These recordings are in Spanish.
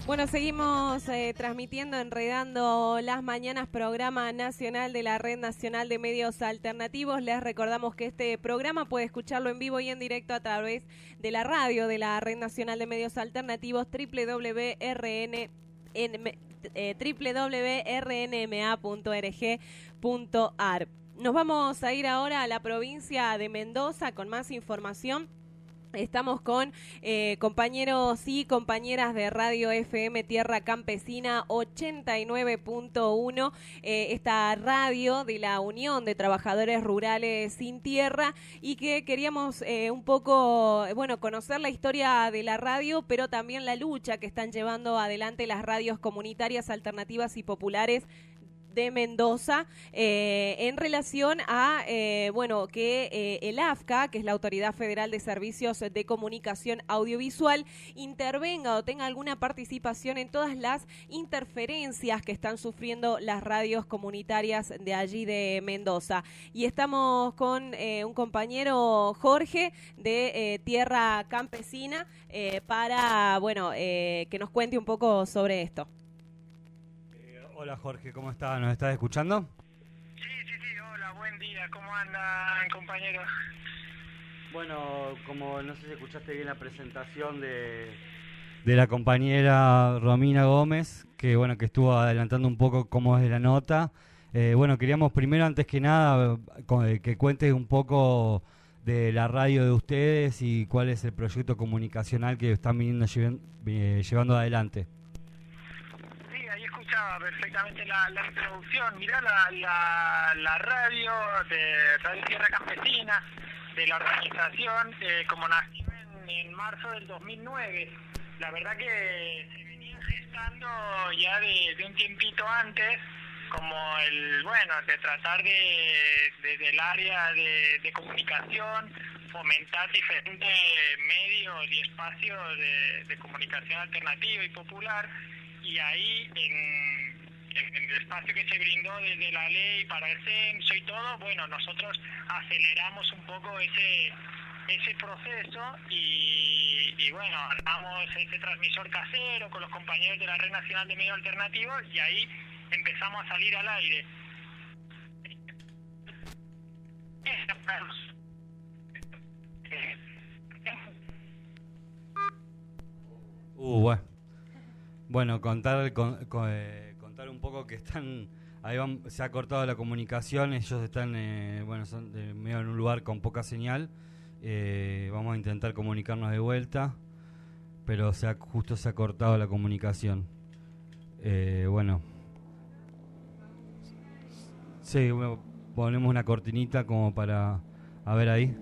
Bueno, seguimos transmitiendo, enredando las mañanas, programa nacional de la Red Nacional de Medios Alternativos. Les recordamos que este programa puede escucharlo en vivo y en directo a través de la radio de la Red Nacional de Medios Alternativos, www.rnma.org.ar. Nos vamos a ir ahora a la provincia de Mendoza con más información. Estamos con compañeros y compañeras de Radio FM Tierra Campesina 89.1, esta radio de la Unión de Trabajadores Rurales Sin Tierra, y que queríamos un poco, conocer la historia de la radio, pero también la lucha que están llevando adelante las radios comunitarias, alternativas y populares de Mendoza en relación a que el AFCA, que es la Autoridad Federal de Servicios de Comunicación Audiovisual, intervenga o tenga alguna participación en todas las interferencias que están sufriendo las radios comunitarias de allí de Mendoza. Y estamos con un compañero, Jorge, de Tierra Campesina, para que nos cuente un poco sobre esto. Hola Jorge, ¿cómo estás? ¿Nos estás escuchando? Sí, hola, buen día, ¿cómo andan, compañeros? Bueno, como no sé si escuchaste bien la presentación de la compañera Romina Gómez, que que estuvo adelantando un poco cómo es la nota. Queríamos primero, antes que nada, que cuentes un poco de la radio de ustedes y cuál es el proyecto comunicacional que están llevando adelante. Escuchaba perfectamente la introducción. Mirá, la radio de Radio Tierra Campesina, de la organización, como nació en marzo del 2009, la verdad que se venían gestando ya de un tiempito antes, como de tratar desde el área de comunicación, fomentar diferentes medios y espacios de comunicación alternativa y popular. Y ahí, en el espacio que se brindó desde la ley para el censo y todo, nosotros aceleramos un poco ese proceso y armamos este transmisor casero con los compañeros de la Red Nacional de Medios Alternativos y ahí empezamos a salir al aire. Bueno, contar un poco que están ahí, se ha cortado la comunicación, ellos están son medio en un lugar con poca señal. Vamos a intentar comunicarnos de vuelta, pero justo se ha cortado la comunicación. Sí, ponemos una cortinita como para a ver ahí.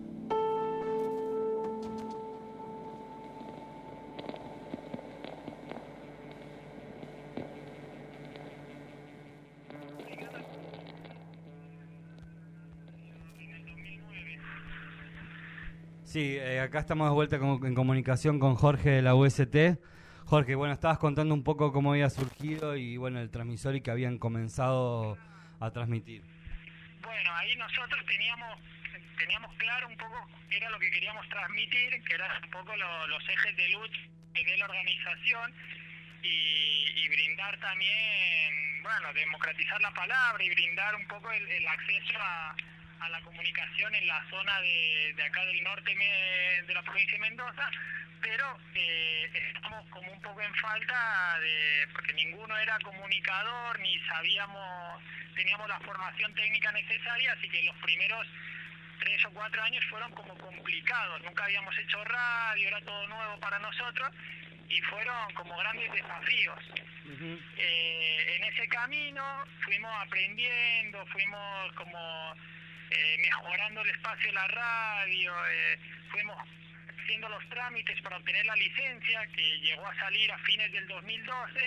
Sí, acá estamos de vuelta en comunicación con Jorge de la UST. Jorge, estabas contando un poco cómo había surgido y el transmisor y que habían comenzado a transmitir. Bueno, ahí nosotros teníamos claro un poco qué era lo que queríamos transmitir, que eran un poco los ejes de lucha de la organización y brindar también, democratizar la palabra y brindar un poco el acceso a la comunicación en la zona de acá del norte de la provincia de Mendoza, pero estamos como un poco en falta porque ninguno era comunicador, ni teníamos la formación técnica necesaria, así que los primeros 3 o 4 años fueron como complicados, nunca habíamos hecho radio, era todo nuevo para nosotros, y fueron como grandes desafíos. Uh-huh. En ese camino fuimos aprendiendo, fuimos como mejorando el espacio de la radio, fuimos haciendo los trámites para obtener la licencia, que llegó a salir a fines del 2012.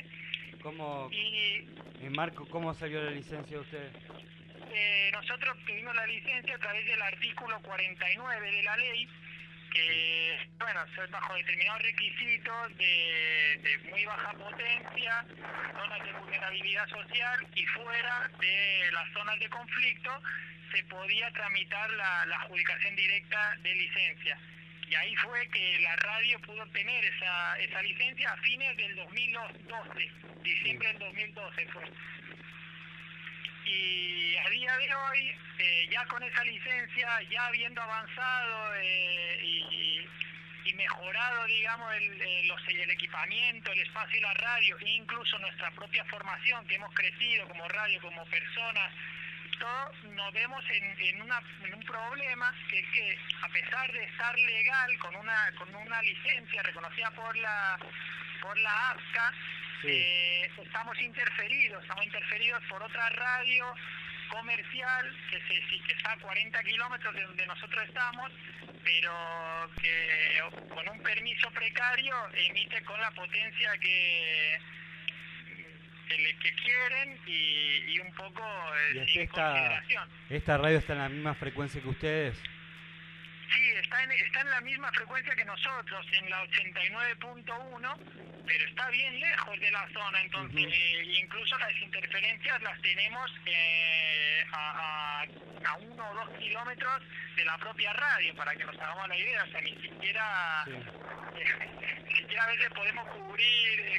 Marco, ¿cómo salió la licencia de ustedes? Nosotros obtuvimos la licencia a través del artículo 49 de la ley, que, bajo determinados requisitos de muy baja potencia, zonas de vulnerabilidad social y fuera de las zonas de conflicto, se podía tramitar la adjudicación directa de licencia. Y ahí fue que la radio pudo obtener esa licencia a fines del 2012, diciembre del 2012 fue. Y a día de hoy, ya con esa licencia, ya habiendo avanzado y mejorado, digamos, el equipamiento, el espacio y la radio, e incluso nuestra propia formación, que hemos crecido como radio, como personas, todos nos vemos en un problema, que es que a pesar de estar legal con una licencia reconocida por la AFSCA, estamos interferidos por otra radio comercial que está a 40 kilómetros de donde nosotros estamos, pero que con un permiso precario emite con la potencia que quieren y un poco sin consideración. ¿Esta radio está en la misma frecuencia que ustedes? Sí, está en la misma frecuencia que nosotros, en la 89.1, pero está bien lejos de la zona, entonces incluso las interferencias las tenemos a 1 o 2 kilómetros de la propia radio, para que nos hagamos la idea. O sea, ni siquiera a veces podemos cubrir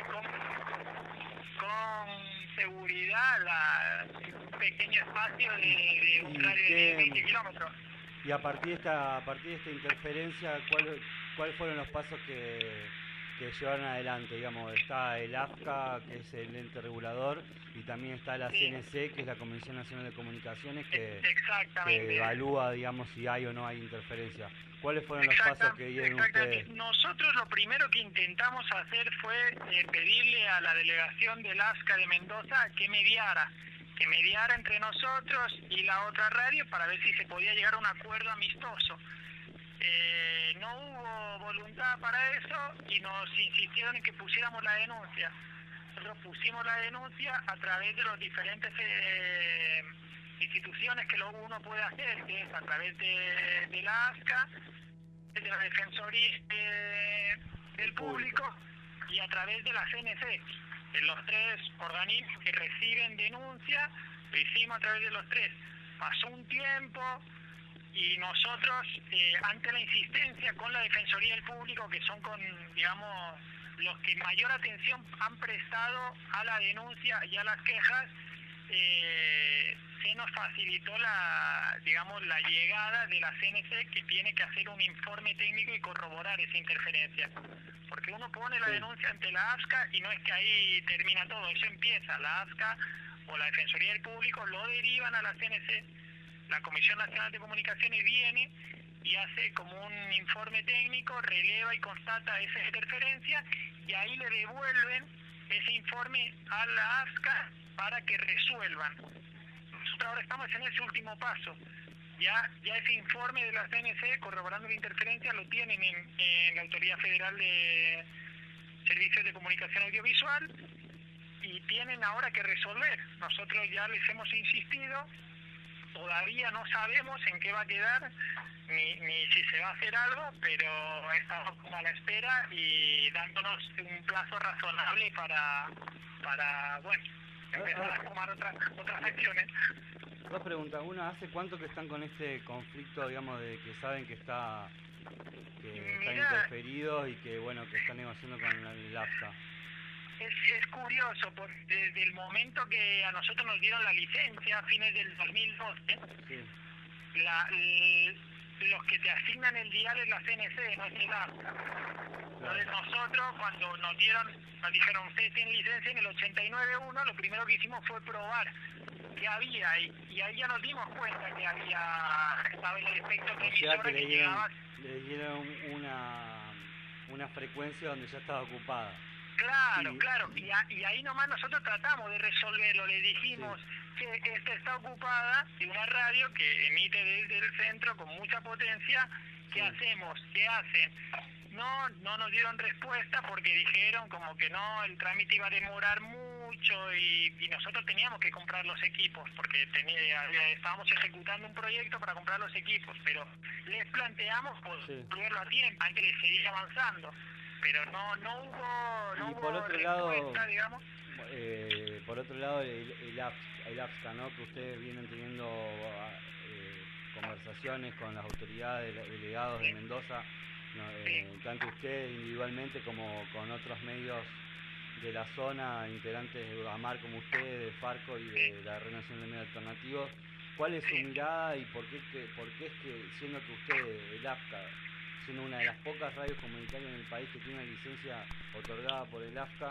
con seguridad un pequeño espacio de un radio de 20 kilómetros. Y a partir de esta interferencia, ¿cuáles fueron los pasos que llevaron adelante? Digamos, está el AFSCA, que es el ente regulador, y también está la CNC, que es la Comisión Nacional de Comunicaciones, que evalúa, digamos, si hay o no hay interferencia. ¿Cuáles fueron los pasos que dieron ustedes? Nosotros lo primero que intentamos hacer fue pedirle a la delegación del AFSCA de Mendoza que mediara entre nosotros y la otra radio para ver si se podía llegar a un acuerdo amistoso. No hubo voluntad para eso y nos insistieron en que pusiéramos la denuncia. Nosotros pusimos la denuncia a través de las diferentes instituciones que uno puede hacer, que es a través de la AFSCA, de la Defensoría del Público y a través de la CNC. De los 3 organismos que reciben denuncia, lo hicimos a través de los 3. Pasó un tiempo y nosotros, ante la insistencia con la Defensoría del Público, que son digamos, los que mayor atención han prestado a la denuncia y a las quejas, se nos facilitó la llegada de la CNC, que tiene que hacer un informe técnico y corroborar esa interferencia. Porque uno pone la denuncia ante la AFSCA y no es que ahí termina todo, eso empieza. La AFSCA o la Defensoría del Público lo derivan a la CNC, la Comisión Nacional de Comunicaciones viene y hace como un informe técnico, releva y constata esa interferencia, y ahí le devuelven ese informe a la AFSCA para que resuelvan. Nosotros ahora estamos en ese último paso. Ya ese informe de la CNC corroborando la interferencia lo tienen en la Autoridad Federal de Servicios de Comunicación Audiovisual y tienen ahora que resolver. Nosotros ya les hemos insistido, todavía no sabemos en qué va a quedar ni si se va a hacer algo, pero estamos como a la espera y dándonos un plazo razonable para empezar a tomar otras acciones. 2 preguntas. Una, ¿hace cuánto que están con este conflicto, digamos, de que saben que están interferidos y que están negociando con el AFSCA? Es curioso, porque desde el momento que a nosotros nos dieron la licencia, a fines del 2012, los que te asignan el dial es la CNC, no es el AFSCA. Entonces nosotros, cuando nos dijeron, ustedes tienen licencia en el 89.1, lo primero que hicimos fue probar qué había, y ahí ya nos dimos cuenta que estaba el efecto televisor que llegaba. Le dieron una frecuencia donde ya estaba ocupada. Claro, y ahí nomás nosotros tratamos de resolverlo, le dijimos que esta está ocupada de una radio que emite desde el centro con mucha potencia. ¿Qué hacemos? ¿Qué hacen? No nos dieron respuesta porque dijeron como que no, el trámite iba a demorar mucho y nosotros teníamos que comprar los equipos porque estábamos ejecutando un proyecto para comprar los equipos, pero les planteamos poderlo a tiempo antes de seguir avanzando, pero no hubo respuesta, digamos. Por otro lado, el AFSCA, ¿no? Que ustedes vienen teniendo conversaciones con las autoridades, delegados de Mendoza, ¿no? Tanto usted individualmente como con otros medios de la zona, integrantes de AMAR como usted, de Farco y de la Red Nacional de Medios Alternativos. ¿Cuál es su mirada y por qué es que, siendo que usted, el AFCA, siendo una de las pocas radios comunitarias en el país que tiene una licencia otorgada por el AFCA,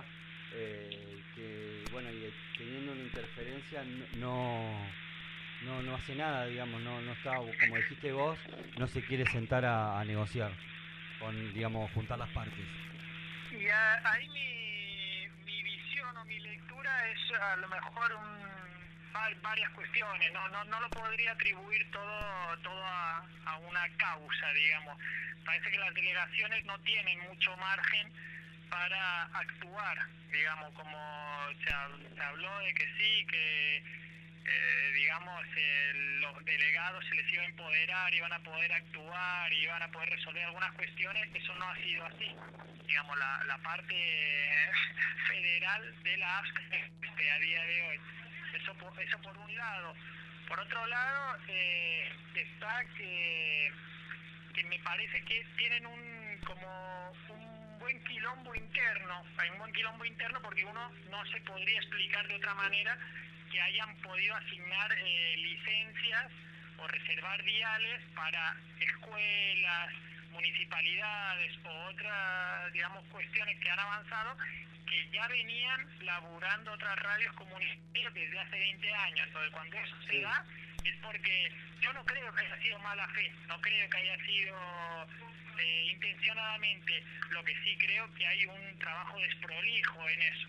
que bueno, y teniendo una interferencia no hace nada, digamos, no está, como dijiste vos, no se quiere sentar a negociar, digamos, juntar las partes? Y ahí mi visión o mi lectura es a lo mejor varias cuestiones, no lo podría atribuir todo a una causa, digamos. Parece que las delegaciones no tienen mucho margen para actuar, digamos, como se habló de que sí, que digamos, los delegados se les iba a empoderar, iban a poder actuar, iban a poder resolver algunas cuestiones. Eso no ha sido así. Digamos, la parte federal de la AFCA a día de hoy. Eso por un lado. Por otro lado, está que me parece que tienen como un buen quilombo interno. Hay un buen quilombo interno porque uno no se podría explicar de otra manera que hayan podido asignar licencias o reservar viales para escuelas, municipalidades o otras, digamos, cuestiones que han avanzado, que ya venían laburando otras radios comunitarias desde hace 20 años. Entonces, cuando eso se da, es porque yo no creo que haya sido mala fe, no creo que haya sido intencionadamente. Lo que sí creo que hay un trabajo desprolijo en eso.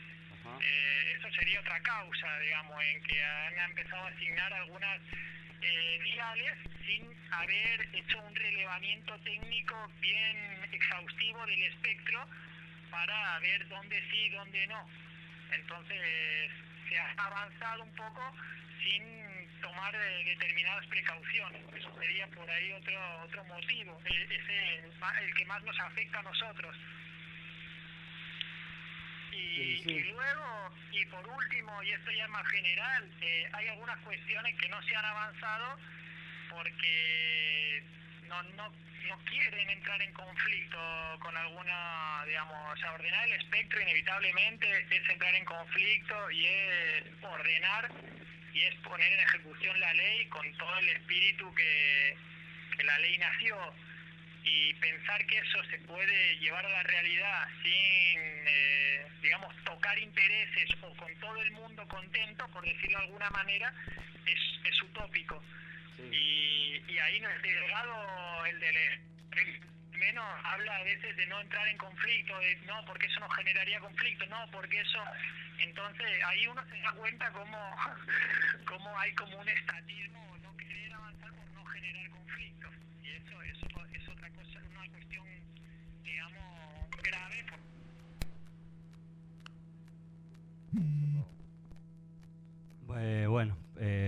Eso sería otra causa, digamos, en que han empezado a asignar algunas viales sin haber hecho un relevamiento técnico bien exhaustivo del espectro para ver dónde sí y dónde no. Entonces se ha avanzado un poco sin tomar determinadas precauciones. Eso sería por ahí otro motivo, el que más nos afecta a nosotros. Y luego, y por último, y esto ya es más general, hay algunas cuestiones que no se han avanzado porque no quieren entrar en conflicto con alguna, digamos, o sea, ordenar el espectro inevitablemente es entrar en conflicto y es ordenar y es poner en ejecución la ley con todo el espíritu que la ley nació. Y pensar que eso se puede llevar a la realidad sin, digamos, tocar intereses o con todo el mundo contento, por decirlo de alguna manera, es utópico. Sí. Y ahí el delegado, menos habla a veces de no entrar en conflicto, de no, porque eso no generaría conflicto, no, porque eso... Entonces ahí uno se da cuenta cómo hay como un estatismo, no querer avanzar por no generar conflicto. Y eso es otra cosa, una cuestión, digamos, grave. Bueno,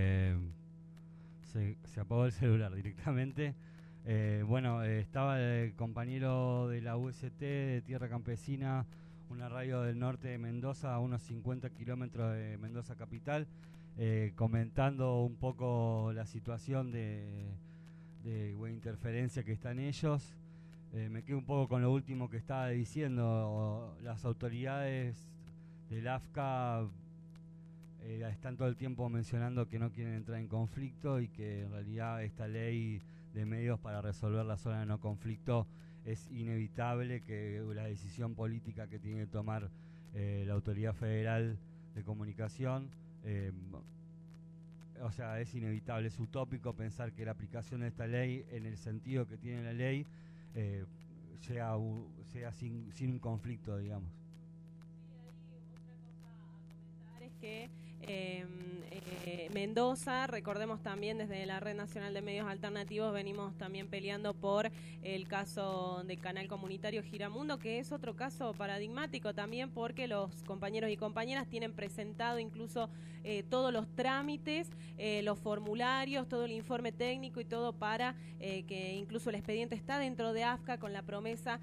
se apagó el celular directamente. Bueno, estaba el compañero de la UST de Tierra Campesina, una radio del norte de Mendoza, a unos 50 kilómetros de Mendoza capital, comentando un poco la situación de interferencia que están ellos. Me quedo un poco con lo último que estaba diciendo. Las autoridades del AFCA están todo el tiempo mencionando que no quieren entrar en conflicto y que en realidad esta ley de medios para resolver la zona de no conflicto es inevitable, que la decisión política que tiene que tomar la Autoridad Federal de Comunicación, o sea, es inevitable, es utópico pensar que la aplicación de esta ley en el sentido que tiene la ley sea sin un conflicto, digamos. Que Mendoza, recordemos también desde la Red Nacional de Medios Alternativos venimos también peleando por el caso del canal comunitario Giramundo, que es otro caso paradigmático también porque los compañeros y compañeras tienen presentado incluso todos los trámites, los formularios, todo el informe técnico y todo para que incluso el expediente está dentro de AFCA con la promesa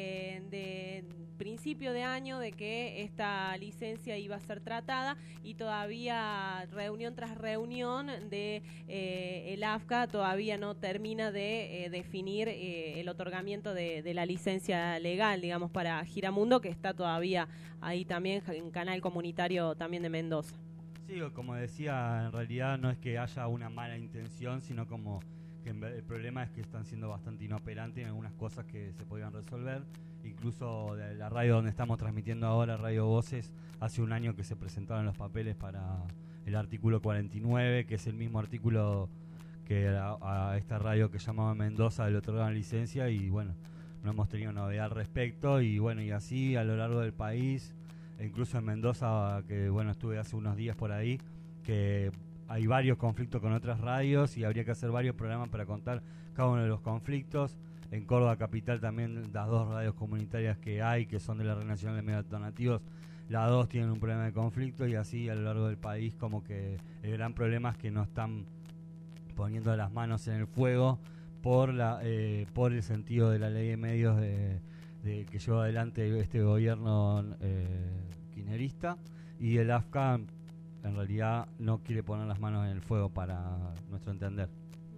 de principio de año de que esta licencia iba a ser tratada y todavía todavía reunión tras reunión de el AFCA todavía no termina de definir el otorgamiento de la licencia legal, digamos, para Giramundo, que está todavía ahí también en canal comunitario también de Mendoza. Sí, como decía, en realidad no es que haya una mala intención, sino como que el problema es que están siendo bastante inoperantes en algunas cosas que se podían resolver. Incluso de la radio donde estamos transmitiendo ahora, Radio Voces, hace un año que se presentaron los papeles para el artículo 49, que es el mismo artículo que a esta radio que llamaba Mendoza le otorgaron licencia, y bueno, no hemos tenido novedad al respecto, y bueno, y así a lo largo del país, e incluso en Mendoza, que bueno, estuve hace unos días por ahí, que hay varios conflictos con otras radios y habría que hacer varios programas para contar cada uno de los conflictos. En Córdoba capital también las dos radios comunitarias que hay, que son de la Red Nacional de Medios Alternativos, las dos tienen un problema de conflicto, y así a lo largo del país, como que el gran problema es que no están poniendo las manos en el fuego por el sentido de la ley de medios que llevó adelante este gobierno kirchnerista, y el AFCA en realidad no quiere poner las manos en el fuego, para nuestro entender.